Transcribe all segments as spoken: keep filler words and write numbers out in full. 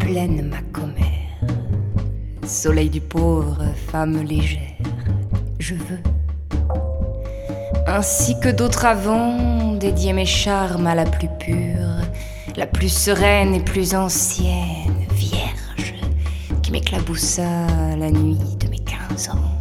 pleine ma commère. Soleil du pauvre, femme légère, je veux, ainsi que d'autres avant, dédier mes charmes à la plus pure, la plus sereine et plus ancienne, vierge, qui m'éclaboussa la nuit de mes quinze ans.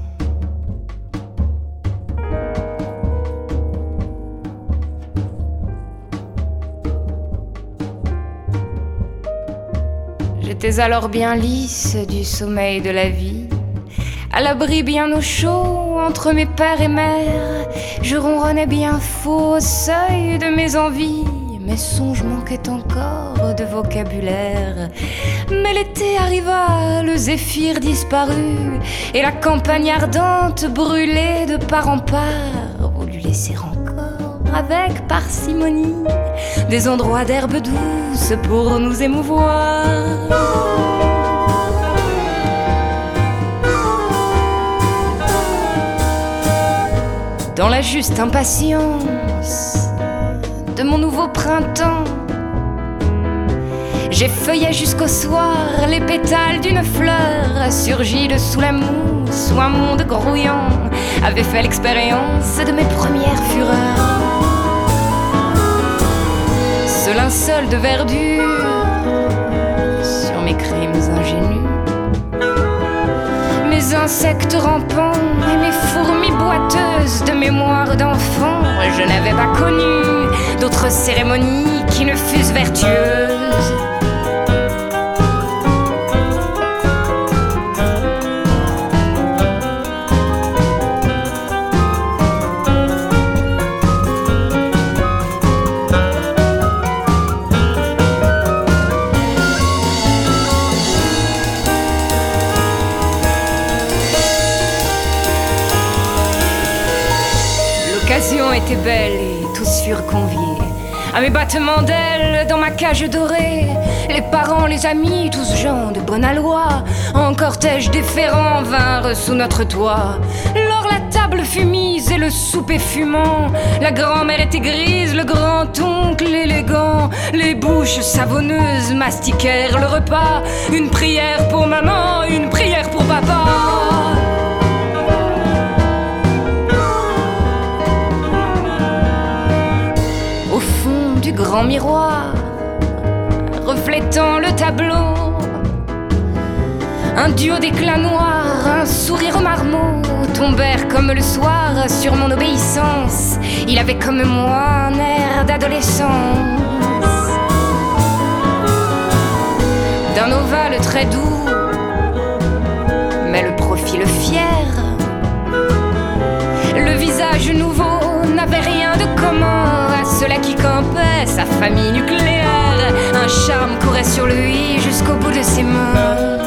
J'étais alors bien lisse du sommeil de la vie, à l'abri bien au chaud entre mes pères et mères. Je ronronnais bien faux au seuil de mes envies, mes songes manquaient encore de vocabulaire. Mais l'été arriva, le zéphyr disparut, et la campagne ardente brûlait de part en part, voulut laisser encore avec parcimonie des endroits d'herbe douce pour nous émouvoir. Dans la juste impatience de mon nouveau printemps, j'effeuillais jusqu'au soir les pétales d'une fleur surgie de sous la mousse où un monde grouillant avait fait l'expérience de mes premières fureurs. Ce linceul de verdure sur mes crimes ingénus, mes insectes rampants et mes fourmis boiteuses de mémoire d'enfant, je n'avais pas connu d'autres cérémonies qui ne fussent vertueuses. L'occasion était belle et tous furent conviés à mes battements d'ailes dans ma cage dorée. Les parents, les amis, tous gens de bonne aloi, en cortège déférent vinrent sous notre toit. Lors la table fut mise et le souper fumant, la grand-mère était grise, le grand-oncle élégant, les bouches savonneuses mastiquèrent le repas. Une prière pour maman, une prière pour papa. Grand miroir reflétant le tableau, un duo d'éclats noirs, un sourire marmot tombèrent comme le soir sur mon obéissance. Il avait comme moi un air d'adolescence, d'un ovale très doux, mais le profil fier. Le visage nouveau n'avait rien de commun à cela qui campait sa famille nucléaire. Un charme courait sur lui jusqu'au bout de ses mains.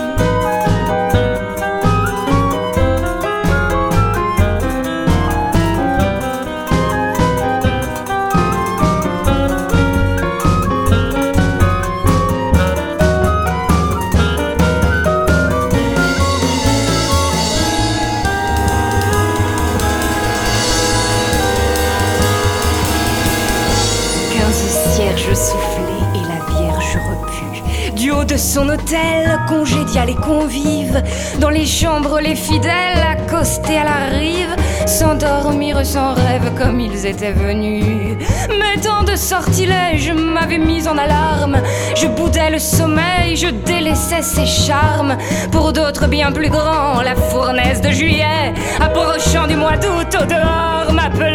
Je soufflai et la Vierge reput. Du haut de son autel, congédia les convives. Dans les chambres, les fidèles, accostés à la rive, s'endormirent sans rêve comme ils étaient venus. Mais tant de sortilèges m'avaient mis en alarme. Je boudais le sommeil, je délaissais ses charmes. Pour d'autres bien plus grands, la fournaise de juillet, approchant du mois d'août au dehors, m'appelait.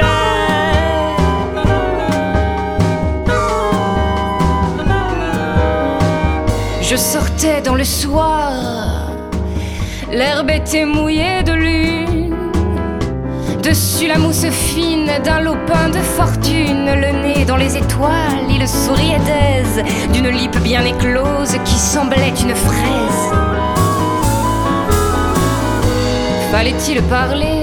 Je sortais dans le soir, l'herbe était mouillée de lune. Dessus la mousse fine d'un lopin de fortune, le nez dans les étoiles, il souriait d'aise, d'une lippe bien éclose qui semblait une fraise. Fallait-il parler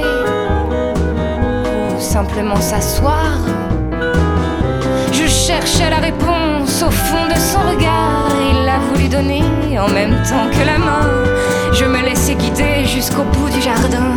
ou simplement s'asseoir? Je cherchais la réponse au fond de son regard. Il a voulu donner en même temps que la main. Je me laissais guider jusqu'au bout du jardin.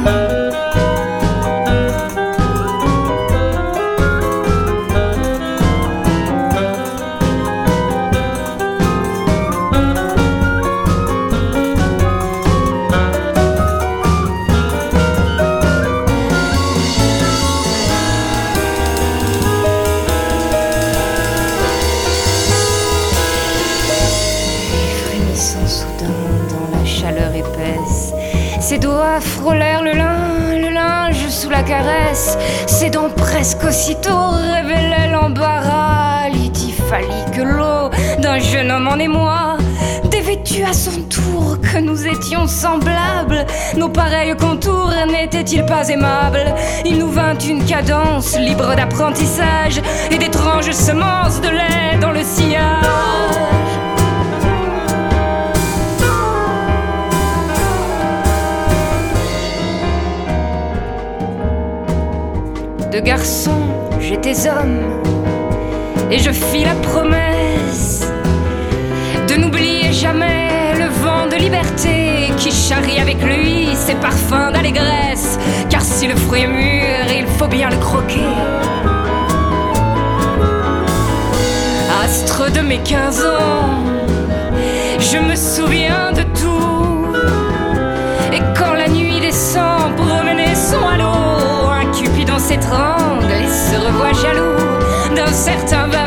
frémissant soudain dans la chaleur épaisse. Ses doigts frôlèrent le lin, le linge sous la caresse. Ses dents presque aussitôt révélaient l'embarras, l'idyphalie que l'eau d'un jeune homme en émoi. Dévêtus à son tour que nous étions semblables, nos pareils contours n'étaient-ils pas aimables? Il nous vint une cadence libre d'apprentissage et d'étranges semences de lait dans le sillage. De garçon, j'étais homme, et je fis la promesse de n'oublier jamais le vent de liberté qui charrie avec lui ses parfums d'allégresse. Car si le fruit est mûr, il faut bien le croquer. Astre de mes quinze ans, je me souviens de tout. Et quand la nuit descend, promener son halo, un Cupidon s'étrangle et se revoit jaloux d'un certain vin